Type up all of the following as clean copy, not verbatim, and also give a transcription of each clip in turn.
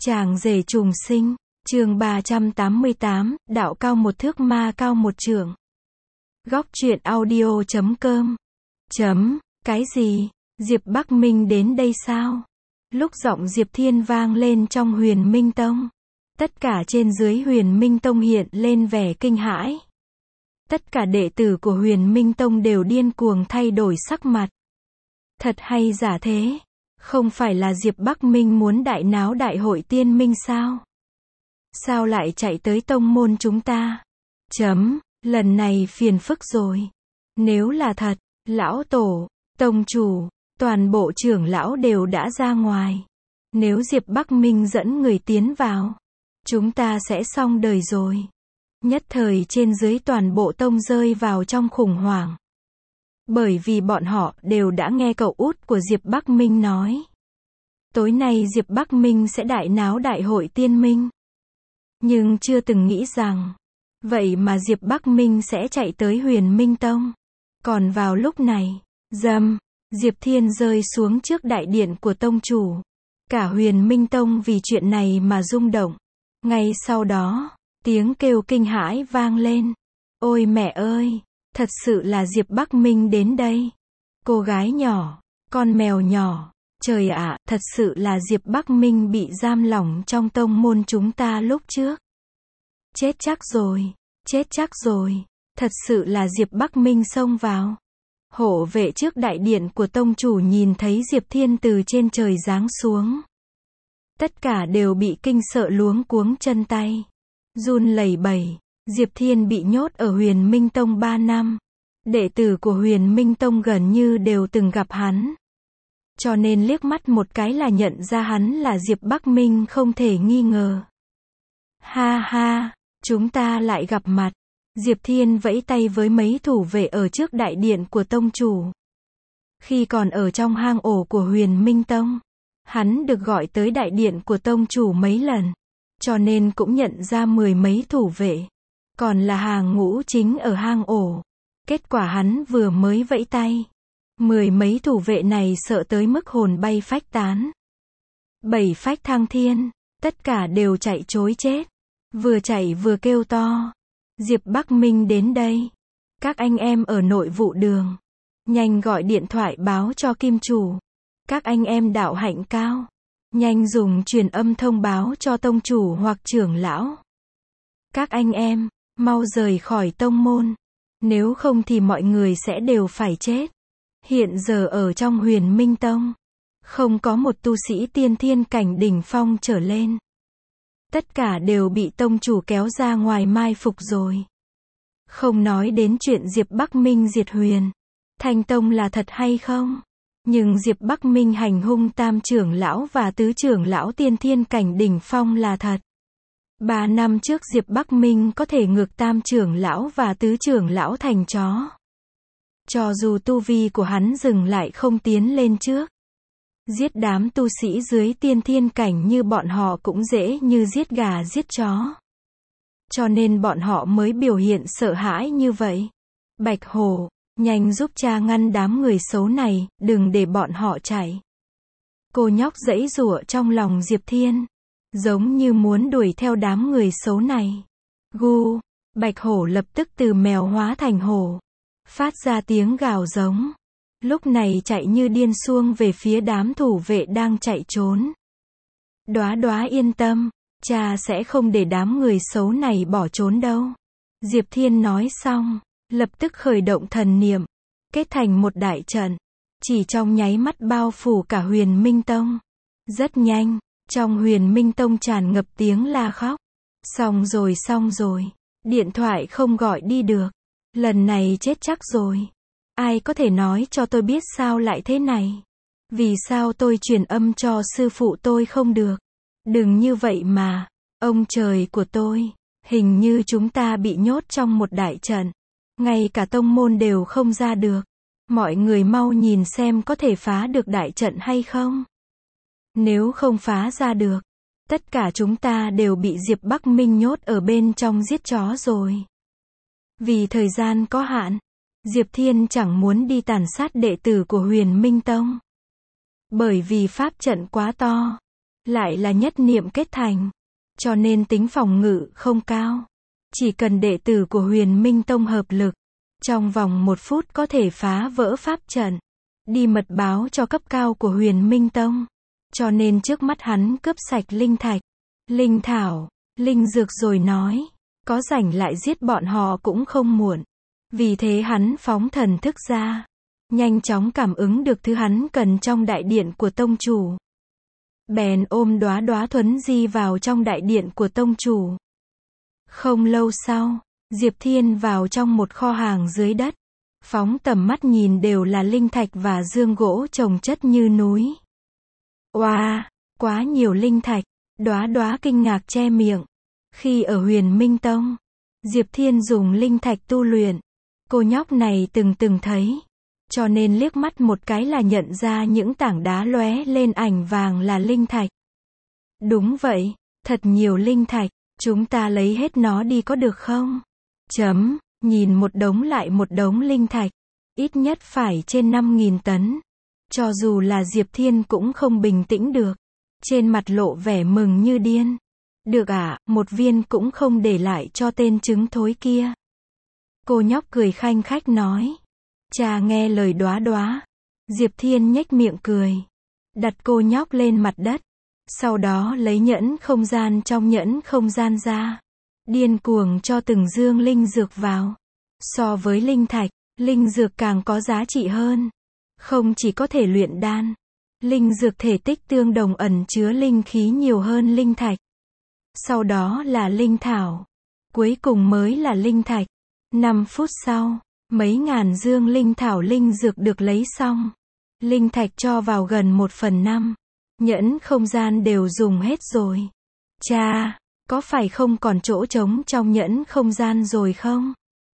Chàng rể trùng sinh, chương 388, đạo cao một thước ma cao một trượng. Góc truyện audio.com. Cái gì? Diệp Bắc Minh đến đây sao? Lúc giọng Diệp Thiên vang lên trong Huyền Minh Tông, tất cả trên dưới Huyền Minh Tông hiện lên vẻ kinh hãi. Tất cả đệ tử của Huyền Minh Tông đều điên cuồng thay đổi sắc mặt. Thật hay giả thế? Không phải là Diệp Bắc Minh muốn đại náo đại hội tiên minh sao? Sao lại chạy tới tông môn chúng ta? Lần này phiền phức rồi. Nếu là thật, lão tổ, tông chủ, toàn bộ trưởng lão đều đã ra ngoài. Nếu Diệp Bắc Minh dẫn người tiến vào, chúng ta sẽ xong đời rồi. Nhất thời trên dưới toàn bộ tông rơi vào trong khủng hoảng. Bởi vì bọn họ đều đã nghe cậu út của Diệp Bắc Minh nói. Tối nay Diệp Bắc Minh sẽ đại náo đại hội tiên minh. Nhưng chưa từng nghĩ rằng, vậy mà Diệp Bắc Minh sẽ chạy tới Huyền Minh Tông. Còn vào lúc này, Diệp Thiên rơi xuống trước đại điện của tông chủ. Cả Huyền Minh Tông vì chuyện này mà rung động. Ngay sau đó, tiếng kêu kinh hãi vang lên. Ôi mẹ ơi, thật sự là Diệp Bắc Minh đến đây. Cô gái nhỏ, con mèo nhỏ. Trời ạ, thật sự là Diệp Bắc Minh bị giam lỏng trong tông môn chúng ta lúc trước. Chết chắc rồi, thật sự là Diệp Bắc Minh xông vào. Hộ vệ trước đại điện của tông chủ nhìn thấy Diệp Thiên từ trên trời giáng xuống. Tất cả đều bị kinh sợ luống cuống chân tay. Run lẩy bẩy, Diệp Thiên bị nhốt ở Huyền Minh Tông 3 năm. Đệ tử của Huyền Minh Tông gần như đều từng gặp hắn. Cho nên liếc mắt một cái là nhận ra hắn là Diệp Bắc Minh không thể nghi ngờ. Ha ha, chúng ta lại gặp mặt. Diệp Thiên vẫy tay với mấy thủ vệ ở trước đại điện của tông chủ. Khi còn ở trong hang ổ của Huyền Minh Tông, hắn được gọi tới đại điện của tông chủ mấy lần. Cho nên cũng nhận ra 10 mấy thủ vệ. Còn là hàng ngũ chính ở hang ổ. Kết quả hắn vừa mới vẫy tay. 10 mấy thủ vệ này sợ tới mức hồn bay phách tán. 7 phách thăng thiên, tất cả đều chạy trối chết. Vừa chạy vừa kêu to. Diệp Bắc Minh đến đây. Các anh em ở nội vụ đường. Nhanh gọi điện thoại báo cho kim chủ. Các anh em đạo hạnh cao. Nhanh dùng truyền âm thông báo cho tông chủ hoặc trưởng lão. Các anh em, mau rời khỏi tông môn. Nếu không thì mọi người sẽ đều phải chết. Hiện giờ ở trong Huyền Minh Tông, không có một tu sĩ tiên thiên cảnh đỉnh phong trở lên. Tất cả đều bị tông chủ kéo ra ngoài mai phục rồi. Không nói đến chuyện Diệp Bắc Minh diệt Huyền Thanh Tông là thật hay không. Nhưng Diệp Bắc Minh hành hung tam trưởng lão và tứ trưởng lão tiên thiên cảnh đỉnh phong là thật. 3 năm trước Diệp Bắc Minh có thể ngược tam trưởng lão và tứ trưởng lão thành chó. Cho dù tu vi của hắn dừng lại không tiến lên trước. Giết đám tu sĩ dưới tiên thiên cảnh như bọn họ cũng dễ như giết gà giết chó. Cho nên bọn họ mới biểu hiện sợ hãi như vậy. Bạch Hổ, nhanh giúp cha ngăn đám người xấu này, đừng để bọn họ chạy. Cô nhóc giãy giụa trong lòng Diệp Thiên. Giống như muốn đuổi theo đám người xấu này. Gu, Bạch Hổ lập tức từ mèo hóa thành hổ. Phát ra tiếng gào giống. Lúc này chạy như điên xuông về phía đám thủ vệ đang chạy trốn. Đóa Đóa yên tâm, cha sẽ không để đám người xấu này bỏ trốn đâu. Diệp Thiên nói xong, lập tức khởi động thần niệm, kết thành một đại trận. Chỉ trong nháy mắt bao phủ cả Huyền Minh Tông. Rất nhanh, trong Huyền Minh Tông tràn ngập tiếng la khóc. Xong rồi, điện thoại không gọi đi được. Lần này chết chắc rồi. Ai có thể nói cho tôi biết sao lại thế này? Vì sao tôi truyền âm cho sư phụ tôi không được? Đừng như vậy mà. Ông trời của tôi. Hình như chúng ta bị nhốt trong một đại trận. Ngay cả tông môn đều không ra được. Mọi người mau nhìn xem có thể phá được đại trận hay không? Nếu không phá ra được, tất cả chúng ta đều bị Diệp Bắc Minh nhốt ở bên trong giết chó rồi. Vì thời gian có hạn, Diệp Thiên chẳng muốn đi tàn sát đệ tử của Huyền Minh Tông. Bởi vì pháp trận quá to, lại là nhất niệm kết thành, cho nên tính phòng ngự không cao. Chỉ cần đệ tử của Huyền Minh Tông hợp lực, trong vòng 1 phút có thể phá vỡ pháp trận, đi mật báo cho cấp cao của Huyền Minh Tông. Cho nên trước mắt hắn cướp sạch linh thạch, linh thảo, linh dược rồi nói, có rảnh lại giết bọn họ cũng không muộn. Vì thế hắn phóng thần thức ra, nhanh chóng cảm ứng được thứ hắn cần trong đại điện của tông chủ. Bèn ôm Đóa Đóa thuấn di vào trong đại điện của tông chủ. Không lâu sau, Diệp Thiên vào trong một kho hàng dưới đất, phóng tầm mắt nhìn đều là linh thạch và dương gỗ chồng chất như núi. Oa, quá nhiều linh thạch, Đóa Đóa kinh ngạc che miệng. Khi ở Huyền Minh Tông, Diệp Thiên dùng linh thạch tu luyện, cô nhóc này từng thấy, cho nên liếc mắt một cái là nhận ra những tảng đá lóe lên ảnh vàng là linh thạch. Đúng vậy, thật nhiều linh thạch, chúng ta lấy hết nó đi có được không? Nhìn một đống lại một đống linh thạch, ít nhất phải trên 5.000 tấn. Cho dù là Diệp Thiên cũng không bình tĩnh được, trên mặt lộ vẻ mừng như điên. Được ạ, một viên cũng không để lại cho tên trứng thối kia. Cô nhóc cười khanh khách nói. Cha nghe lời Đóa Đóa. Diệp Thiên nhếch miệng cười, đặt cô nhóc lên mặt đất, sau đó lấy nhẫn không gian trong nhẫn không gian ra, điên cuồng cho từng dương linh dược vào. So với linh thạch, linh dược càng có giá trị hơn. Không chỉ có thể luyện đan, linh dược thể tích tương đồng ẩn chứa linh khí nhiều hơn linh thạch. Sau đó là linh thảo, cuối cùng mới là linh thạch. 5 phút sau, mấy ngàn dương linh thảo linh dược được lấy xong. Linh thạch cho vào gần 1/5. Nhẫn không gian đều dùng hết rồi. Cha, có phải không còn chỗ trống trong nhẫn không gian rồi không?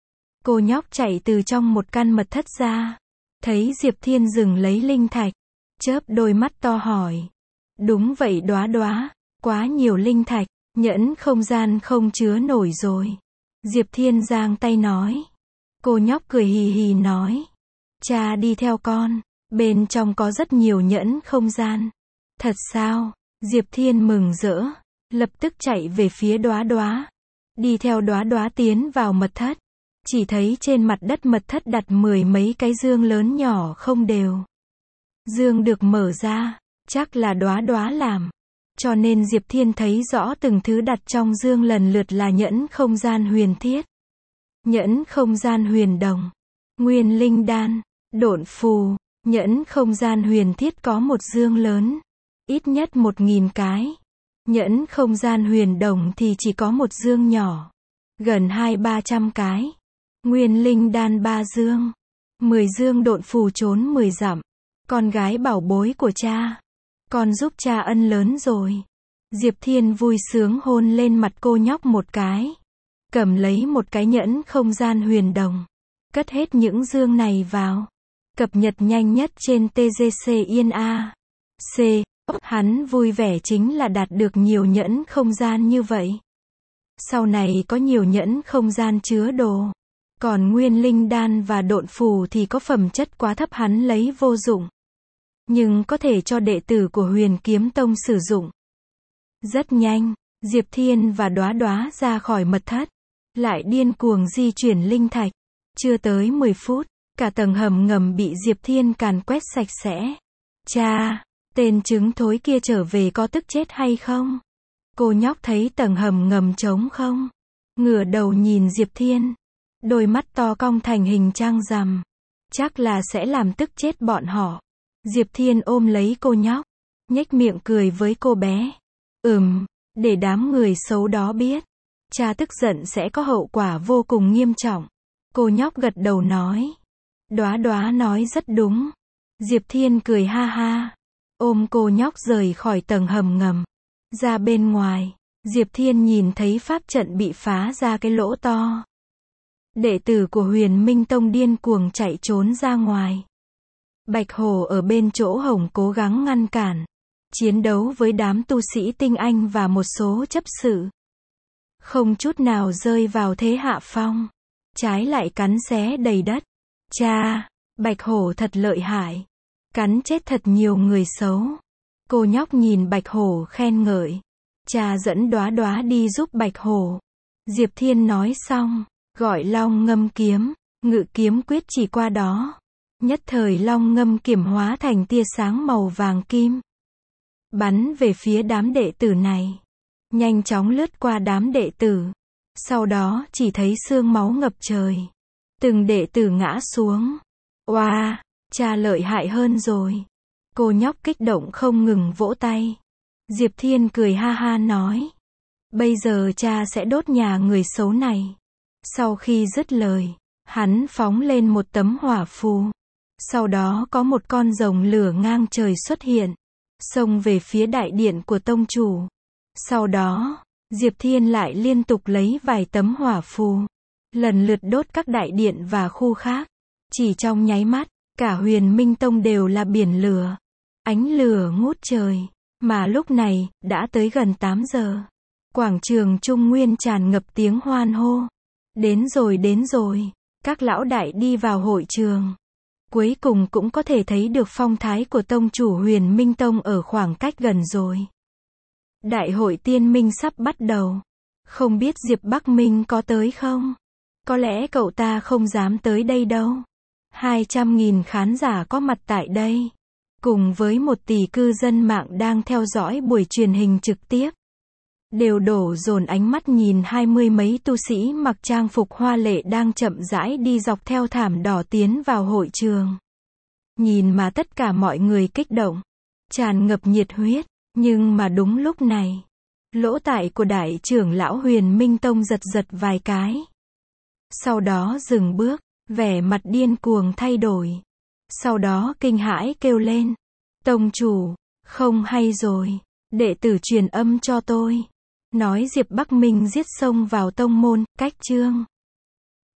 Cô nhóc chạy từ trong một căn mật thất ra, thấy Diệp Thiên dừng lấy linh thạch, chớp đôi mắt to hỏi. Đúng vậy Đóa Đóa, quá nhiều linh thạch, nhẫn không gian không chứa nổi rồi. Diệp Thiên giang tay nói. Cô nhóc cười hì hì nói. Cha đi theo con, bên trong có rất nhiều nhẫn không gian. Thật sao? Diệp Thiên mừng rỡ, lập tức chạy về phía Đóa Đóa. Đi theo Đóa Đóa tiến vào mật thất. Chỉ thấy trên mặt đất mật thất đặt 10 mấy cái dương lớn nhỏ không đều. Dương được mở ra, chắc là Đóa Đóa làm. Cho nên Diệp Thiên thấy rõ từng thứ đặt trong dương lần lượt là nhẫn không gian huyền thiết, nhẫn không gian huyền đồng, nguyên linh đan, độn phù. Nhẫn không gian huyền thiết có một dương lớn, ít nhất 1.000 cái. Nhẫn không gian huyền đồng thì chỉ có một dương nhỏ, gần 200-300 cái. Nguyên linh đan 3 dương, 10 dương độn phù trốn 10 dặm. Con gái bảo bối của cha, con giúp cha ân lớn rồi. Diệp Thiên vui sướng hôn lên mặt cô nhóc một cái, cầm lấy một cái nhẫn không gian huyền đồng, cất hết những dương này vào. Cập nhật nhanh nhất trên TGC Yên A. C. Hắn vui vẻ chính là đạt được nhiều nhẫn không gian như vậy. Sau này có nhiều nhẫn không gian chứa đồ. Còn nguyên linh đan và độn phù thì có phẩm chất quá thấp hắn lấy vô dụng. Nhưng có thể cho đệ tử của Huyền Kiếm Tông sử dụng. Rất nhanh, Diệp Thiên và Đóa Đóa ra khỏi mật thất, lại điên cuồng di chuyển linh thạch. Chưa tới 10 phút, cả tầng hầm ngầm bị Diệp Thiên càn quét sạch sẽ. Cha, tên trứng thối kia trở về có tức chết hay không? Cô nhóc thấy tầng hầm ngầm trống không, ngửa đầu nhìn Diệp Thiên, đôi mắt to cong thành hình trăng rằm. Chắc là sẽ làm tức chết bọn họ. Diệp Thiên ôm lấy cô nhóc, nhếch miệng cười với cô bé. Để đám người xấu đó biết, cha tức giận sẽ có hậu quả vô cùng nghiêm trọng. Cô nhóc gật đầu nói. Đóa Đóa nói rất đúng. Diệp Thiên cười ha ha, ôm cô nhóc rời khỏi tầng hầm ngầm. Ra bên ngoài, Diệp Thiên nhìn thấy pháp trận bị phá ra cái lỗ to. Đệ tử của Huyền Minh Tông điên cuồng chạy trốn ra ngoài. Bạch Hổ ở bên chỗ hổng cố gắng ngăn cản, chiến đấu với đám tu sĩ tinh anh và một số chấp sự. Không chút nào rơi vào thế hạ phong, trái lại cắn xé đầy đất. Cha, Bạch Hổ thật lợi hại, cắn chết thật nhiều người xấu. Cô nhóc nhìn Bạch Hổ khen ngợi. Cha dẫn Đóa Đóa đi giúp Bạch Hổ. Diệp Thiên nói xong, gọi Long Ngâm kiếm, Ngự kiếm quyết chỉ qua đó. Nhất thời Long Ngâm kiếm hóa thành tia sáng màu vàng kim. Bắn về phía đám đệ tử này. Nhanh chóng lướt qua đám đệ tử. Sau đó chỉ thấy xương máu ngập trời. Từng đệ tử ngã xuống. Oa, cha lợi hại hơn rồi. Cô nhóc kích động không ngừng vỗ tay. Diệp Thiên cười ha ha nói. Bây giờ cha sẽ đốt nhà người xấu này. Sau khi dứt lời, hắn phóng lên một tấm hỏa phù. Sau đó có một con rồng lửa ngang trời xuất hiện, xông về phía đại điện của tông chủ. Sau đó, Diệp Thiên lại liên tục lấy vài tấm hỏa phù, lần lượt đốt các đại điện và khu khác. Chỉ trong nháy mắt, cả Huyền Minh Tông đều là biển lửa. Ánh lửa ngút trời. Mà lúc này, đã tới gần 8 giờ. Quảng trường Trung Nguyên tràn ngập tiếng hoan hô. Đến rồi đến rồi. Các lão đại đi vào hội trường. Cuối cùng cũng có thể thấy được phong thái của tông chủ Huyền Minh Tông ở khoảng cách gần rồi. Đại hội tiên minh sắp bắt đầu. Không biết Diệp Bắc Minh có tới không? Có lẽ cậu ta không dám tới đây đâu. 200.000 khán giả có mặt tại đây. Cùng với 1 tỷ cư dân mạng đang theo dõi buổi truyền hình trực tiếp. Đều đổ dồn ánh mắt nhìn 20 mấy tu sĩ mặc trang phục hoa lệ đang chậm rãi đi dọc theo thảm đỏ tiến vào hội trường. Nhìn mà tất cả mọi người kích động, tràn ngập nhiệt huyết. Nhưng mà đúng lúc này, lỗ tai của đại trưởng lão Huyền Minh Tông giật giật vài cái. Sau đó dừng bước, vẻ mặt điên cuồng thay đổi. Sau đó kinh hãi kêu lên. Tông chủ, không hay rồi. Đệ tử truyền âm cho tôi. Nói Diệp Bắc Minh giết xông vào tông môn, cách chương.